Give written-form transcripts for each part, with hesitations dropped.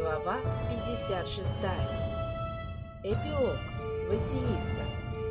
Глава 56. Эпилог. Василиса.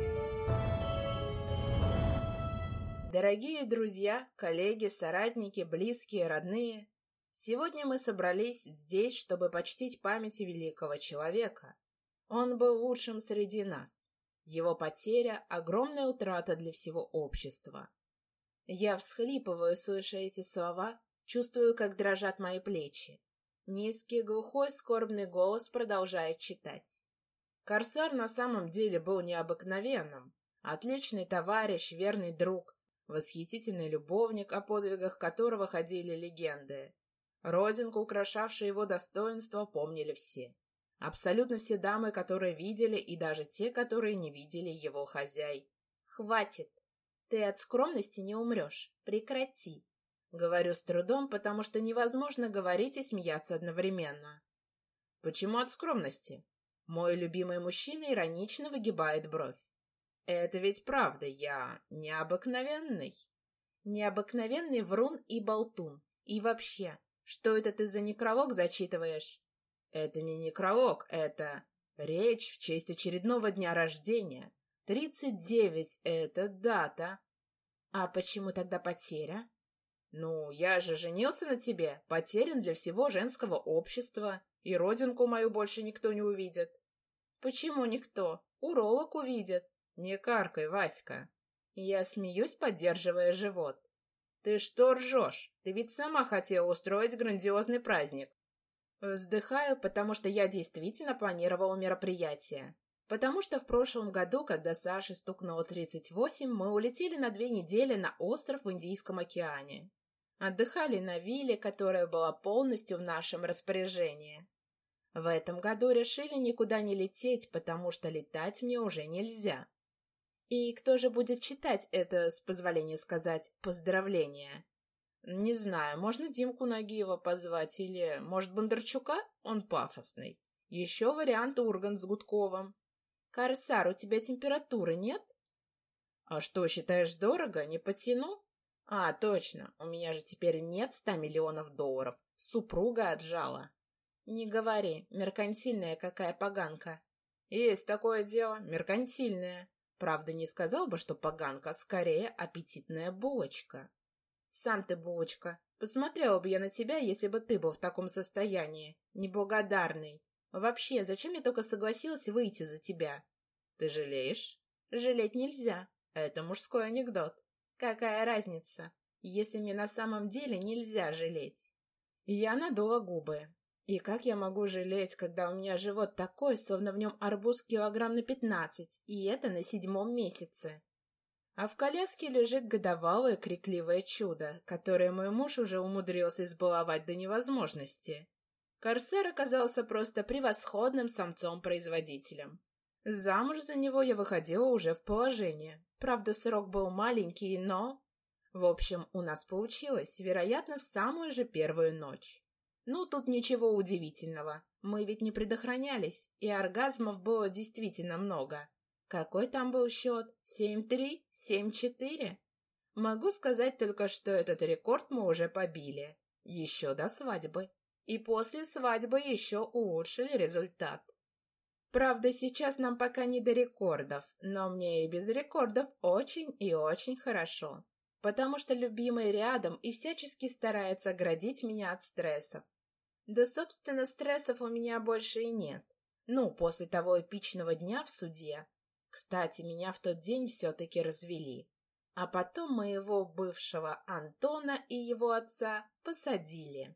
Дорогие друзья, коллеги, соратники, близкие, родные, сегодня мы собрались здесь, чтобы почтить память великого человека. Он был лучшим среди нас. Его потеря — огромная утрата для всего общества. Я всхлипываю, слыша эти слова, чувствую, как дрожат мои плечи. Низкий, глухой, скорбный голос продолжает читать. Корсар на самом деле был необыкновенным. Отличный товарищ, верный друг, восхитительный любовник, о подвигах которого ходили легенды. Родинку, украшавшую его достоинство, помнили все. Абсолютно все дамы, которые видели, и даже те, которые не видели его хозяй. «Хватит! Ты от скромности не умрешь. Прекрати!» Говорю с трудом, потому что невозможно говорить и смеяться одновременно. Почему от скромности? Мой любимый мужчина иронично выгибает бровь. Это ведь правда, я необыкновенный. Необыкновенный врун и болтун. И вообще, что это ты за некролог зачитываешь? Это не некролог, это речь в честь очередного дня рождения. 39 — это дата. А почему тогда потеря? Ну, я же женился на тебе, потерян для всего женского общества, и родинку мою больше никто не увидит. Почему никто? Уролог увидит. Не каркай, Васька. Я смеюсь, поддерживая живот. Ты что ржешь? Ты ведь сама хотела устроить грандиозный праздник. Вздыхаю, потому что я действительно планировала мероприятие. Потому что в прошлом году, когда Саше стукнуло 38, мы улетели на 2 недели на остров в Индийском океане. Отдыхали на вилле, которая была полностью в нашем распоряжении. В этом году решили никуда не лететь, потому что летать мне уже нельзя. И кто же будет читать это, с позволения сказать, поздравление? Не знаю, можно Димку Нагиева позвать или, может, Бондарчука? Он пафосный. Еще вариант Ургант с Гудковым. Корсар, у тебя температуры нет? А что, считаешь дорого? Не потяну? А, точно, у меня же теперь нет 100 миллионов долларов. Супруга отжала. Не говори, меркантильная какая поганка. Есть такое дело, меркантильная. Правда, не сказал бы, что поганка, скорее аппетитная булочка. Сам ты булочка. Посмотрела бы я на тебя, если бы ты был в таком состоянии. Неблагодарный. Вообще, зачем я только согласилась выйти за тебя? Ты жалеешь? Жалеть нельзя. Это мужской анекдот. Какая разница, если мне на самом деле нельзя жалеть? Я надула губы. И как я могу жалеть, когда у меня живот такой, словно в нем арбуз килограмм на 15, и это на 7-м месяце? А в коляске лежит годовалое крикливое чудо, которое мой муж уже умудрился избаловать до невозможности. Корсар оказался просто превосходным самцом-производителем. Замуж за него я выходила уже в положение. Правда, срок был маленький, но... В общем, у нас получилось, вероятно, в самую же первую ночь. Ну, тут ничего удивительного. Мы ведь не предохранялись, и оргазмов было действительно много. Какой там был счет? 7-3? 7-4? Могу сказать только, что этот рекорд мы уже побили. Еще до свадьбы. И после свадьбы еще улучшили результат. Правда, сейчас нам пока не до рекордов, но мне и без рекордов очень и очень хорошо. Потому что любимый рядом и всячески старается оградить меня от стрессов. Да, собственно, стрессов у меня больше и нет. Ну, после того эпичного дня в суде. Кстати, меня в тот день все-таки развели. А потом моего бывшего Антона и его отца посадили.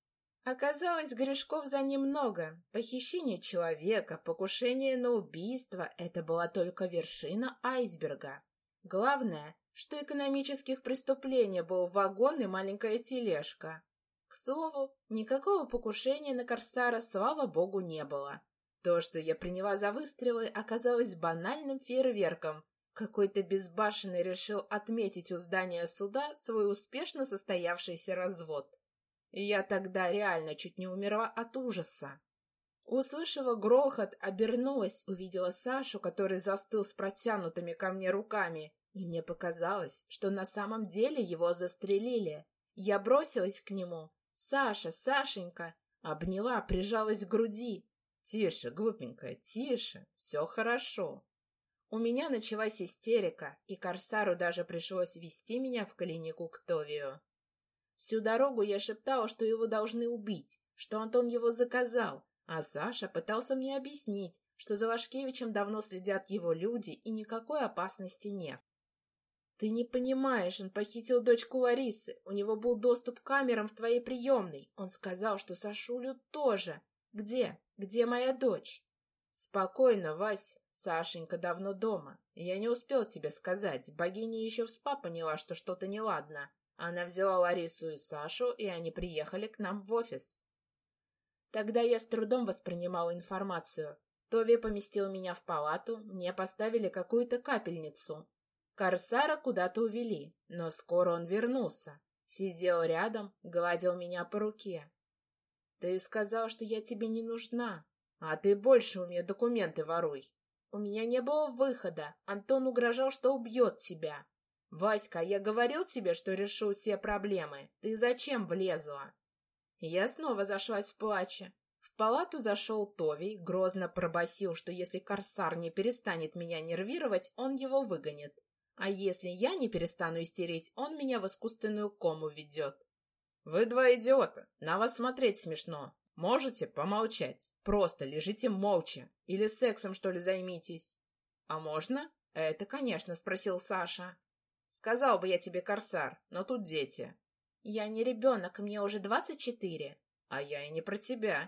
Оказалось, грешков за ним много. Похищение человека, покушение на убийство — это была только вершина айсберга. Главное, что экономических преступлений был вагон и маленькая тележка. К слову, никакого покушения на Корсара, слава богу, не было. То, что я приняла за выстрелы, оказалось банальным фейерверком. Какой-то безбашенный решил отметить у здания суда свой успешно состоявшийся развод. И я тогда реально чуть не умерла от ужаса. Услышав грохот, обернулась, увидела Сашу, который застыл с протянутыми ко мне руками, и мне показалось, что на самом деле его застрелили. Я бросилась к нему. «Саша, Сашенька, Обняла, прижалась к груди. «Тише, глупенькая, тише, все хорошо». У меня началась истерика, и Корсару даже пришлось вести меня в клинику к Товию. Всю дорогу я шептала, что его должны убить, что Антон его заказал, а Саша пытался мне объяснить, что за Вашкевичем давно следят его люди и никакой опасности нет. «Ты не понимаешь, он похитил дочку Ларисы, у него был доступ к камерам в твоей приемной, он сказал, что Сашулю тоже. Где? Где моя дочь?» «Спокойно, Вася, Сашенька давно дома. Я не успел тебе сказать, богиня еще в СПА поняла, что что-то неладно. Она взяла Ларису и Сашу, и они приехали к нам в офис». Тогда я с трудом воспринимала информацию. Тови поместил меня в палату, мне поставили какую-то капельницу. Корсара куда-то увели, но скоро он вернулся. Сидел рядом, гладил меня по руке. «Ты сказал, что я тебе не нужна, а ты больше у меня документы воруй. У меня не было выхода, Антон угрожал, что убьет тебя. Васька, я говорил тебе, что решу все проблемы. Ты зачем влезла?» Я снова зашлась в плаче. В палату зашел Товий, грозно пробасил, что если Корсар не перестанет меня нервировать, он его выгонит. А если я не перестану истерить, он меня в искусственную кому ведет. «Вы два идиота, на вас смотреть смешно. Можете помолчать? Просто лежите молча. Или сексом, что ли, займитесь?» «А можно?» «Это, конечно», — спросил Саша. «Сказал бы я тебе, Корсар, но тут дети». «Я не ребенок, мне уже 24. «А я и не про тебя».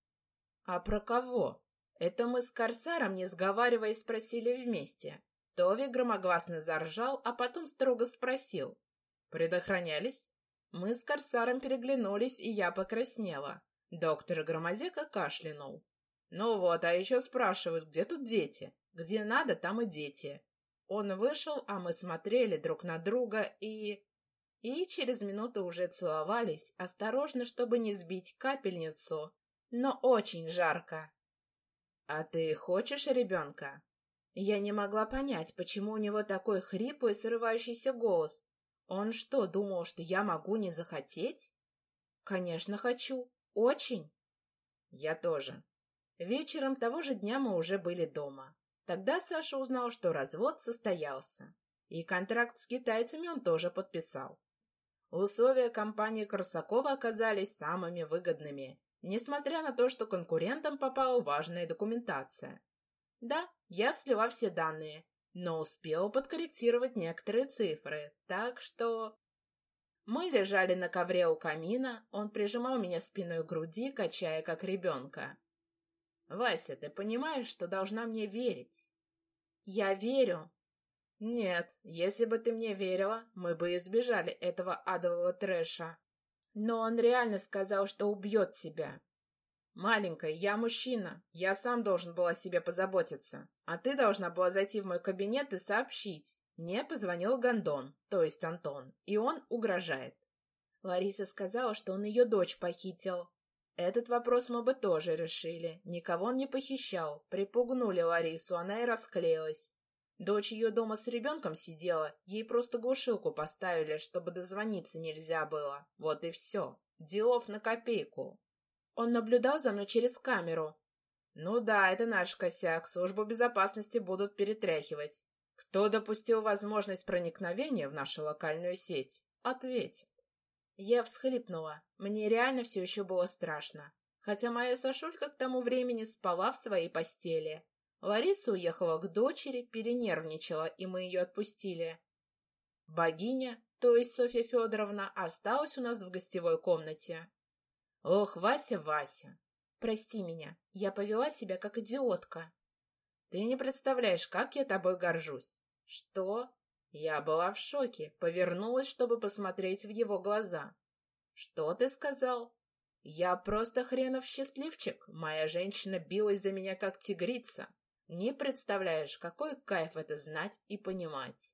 «А про кого?» Это мы с Корсаром, не сговариваясь, спросили вместе. Тови громогласно заржал, а потом строго спросил. «Предохранялись?» Мы с Корсаром переглянулись, и я покраснела. Доктор Громозека кашлянул. «Ну вот, а еще спрашивают, где тут дети? Где надо, там и дети». Он вышел, а мы смотрели друг на друга и через минуту уже целовались, осторожно, чтобы не сбить капельницу, но очень жарко. «А ты хочешь ребенка?» Я не могла понять, почему у него такой хриплый, срывающийся голос. Он что, думал, что я могу не захотеть? «Конечно, хочу. Очень». Я тоже. Вечером того же дня мы уже были дома. Тогда Саша узнал, что развод состоялся. И контракт с китайцами он тоже подписал. Условия компании Корсакова оказались самыми выгодными, несмотря на то, что конкурентам попала важная документация. Да, я слила все данные, но успела подкорректировать некоторые цифры, так что... Мы лежали на ковре у камина, он прижимал меня спиной к груди, качая как ребенка. «Вася, ты понимаешь, что должна мне верить?» «Я верю». «Нет, если бы ты мне верила, мы бы избежали этого адового трэша». «Но он реально сказал, что убьет тебя». «Маленькая, я мужчина, я сам должен был о себе позаботиться, а ты должна была зайти в мой кабинет и сообщить. Мне позвонил Гондон, то есть Антон, и он угрожает». Лариса сказала, что он ее дочь похитил. Этот вопрос мы бы тоже решили. Никого он не похищал. Припугнули Ларису, она и расклеилась. Дочь ее дома с ребенком сидела, ей просто глушилку поставили, чтобы дозвониться нельзя было. Вот и все. Делов на копейку. Он наблюдал за мной через камеру. Ну да, это наш косяк, службу безопасности будут перетряхивать. Кто допустил возможность проникновения в нашу локальную сеть? Ответит. Я всхлипнула. Мне реально все еще было страшно. Хотя моя Сашулька к тому времени спала в своей постели. Лариса уехала к дочери, перенервничала, и мы ее отпустили. Богиня, то есть Софья Федоровна, осталась у нас в гостевой комнате. Ох, Вася, Вася, прости меня, я повела себя как идиотка. Ты не представляешь, как я тобой горжусь. Что? Я была в шоке, повернулась, чтобы посмотреть в его глаза. Что ты сказал? Я просто хренов счастливчик. Моя женщина билась за меня, как тигрица. Не представляешь, какой кайф это знать и понимать.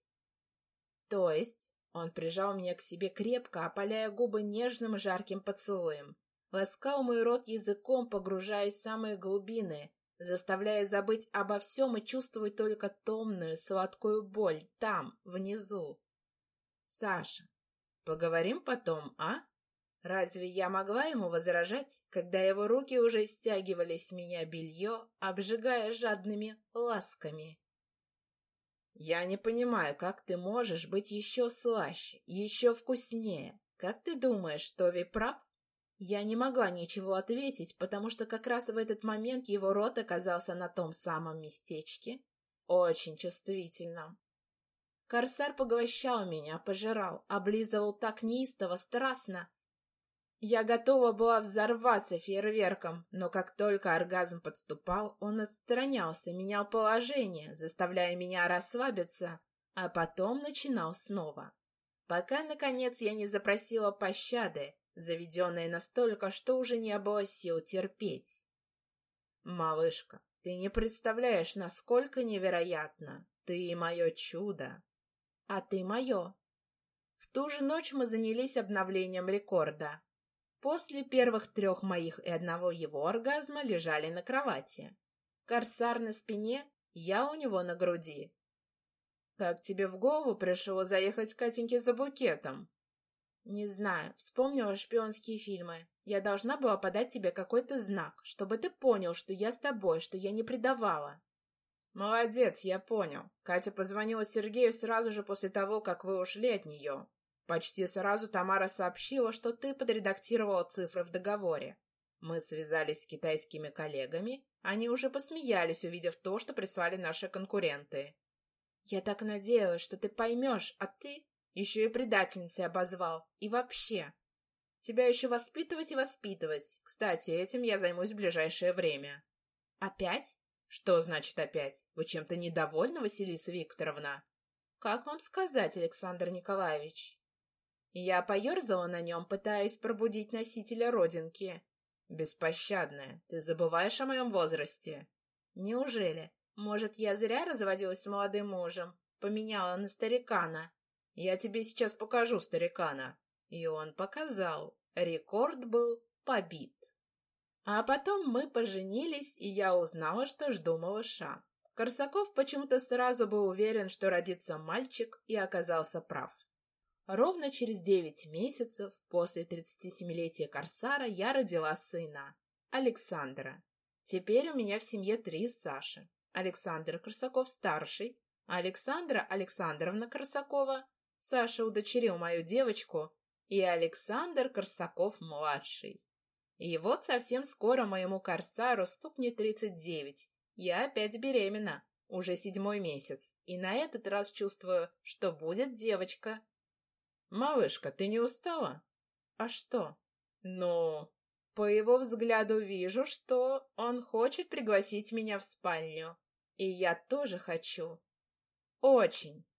То есть он прижал меня к себе крепко, опаляя губы нежным жарким поцелуем. Ласкал мой рот языком, погружаясь в самые глубины, заставляя забыть обо всем и чувствовать только томную, сладкую боль там, внизу. «Саша, поговорим потом, а?» Разве я могла ему возражать, когда его руки уже стягивали с меня белье, обжигая жадными ласками? Я не понимаю, как ты можешь быть еще слаще, еще вкуснее. Как ты думаешь, Тови прав? Я не могла ничего ответить, потому что как раз в этот момент его рот оказался на том самом местечке, очень чувствительном. Корсар поглощал меня, пожирал, облизывал так неистово, страстно. Я готова была взорваться фейерверком, но как только оргазм подступал, он отстранялся, менял положение, заставляя меня расслабиться, а потом начинал снова. Пока, наконец, я не запросила пощады, заведенной настолько, что уже не было сил терпеть. «Малышка, ты не представляешь, насколько невероятно! Ты мое чудо!» «А ты мое!» В ту же ночь мы занялись обновлением рекорда. После первых 3 моих и одного его оргазма лежали на кровати. Корсар на спине, я у него на груди. «Как тебе в голову пришло заехать к Катеньке за букетом?» «Не знаю, вспомнила шпионские фильмы. Я должна была подать тебе какой-то знак, чтобы ты понял, что я с тобой, что я не предавала». «Молодец, я понял. Катя позвонила Сергею сразу же после того, как вы ушли от нее. Почти сразу Тамара сообщила, что ты подредактировала цифры в договоре. Мы связались с китайскими коллегами, они уже посмеялись, увидев то, что прислали наши конкуренты. Я так надеялась, что ты поймешь, а ты еще и предательницей обозвал. И вообще, тебя еще воспитывать и воспитывать. Кстати, этим я займусь в ближайшее время». «Опять?» «Что значит опять? Вы чем-то недовольны, Василиса Викторовна?» «Как вам сказать, Александр Николаевич?» Я поерзала на нем, пытаясь пробудить носителя родинки. «Беспощадная, ты забываешь о моем возрасте?» «Неужели? Может, я зря разводилась с молодым мужем? Поменяла на старикана?» «Я тебе сейчас покажу старикана». И он показал. Рекорд был побит. А потом мы поженились, и я узнала, что жду малыша. Корсаков почему-то сразу был уверен, что родится мальчик, и оказался прав. Ровно через 9 месяцев после 37-летия Корсара я родила сына, Александра. Теперь у меня в семье 3 Саши. Александр Корсаков-старший, Александра Александровна Корсакова, Саша удочерил мою девочку, и Александр Корсаков-младший. И вот совсем скоро моему Корсару стукнет 39. Я опять беременна, уже 7-й месяц, и на этот раз чувствую, что будет девочка. «Малышка, ты не устала?» «А что?» «Ну, по его взгляду вижу, что он хочет пригласить меня в спальню. И я тоже хочу. Очень».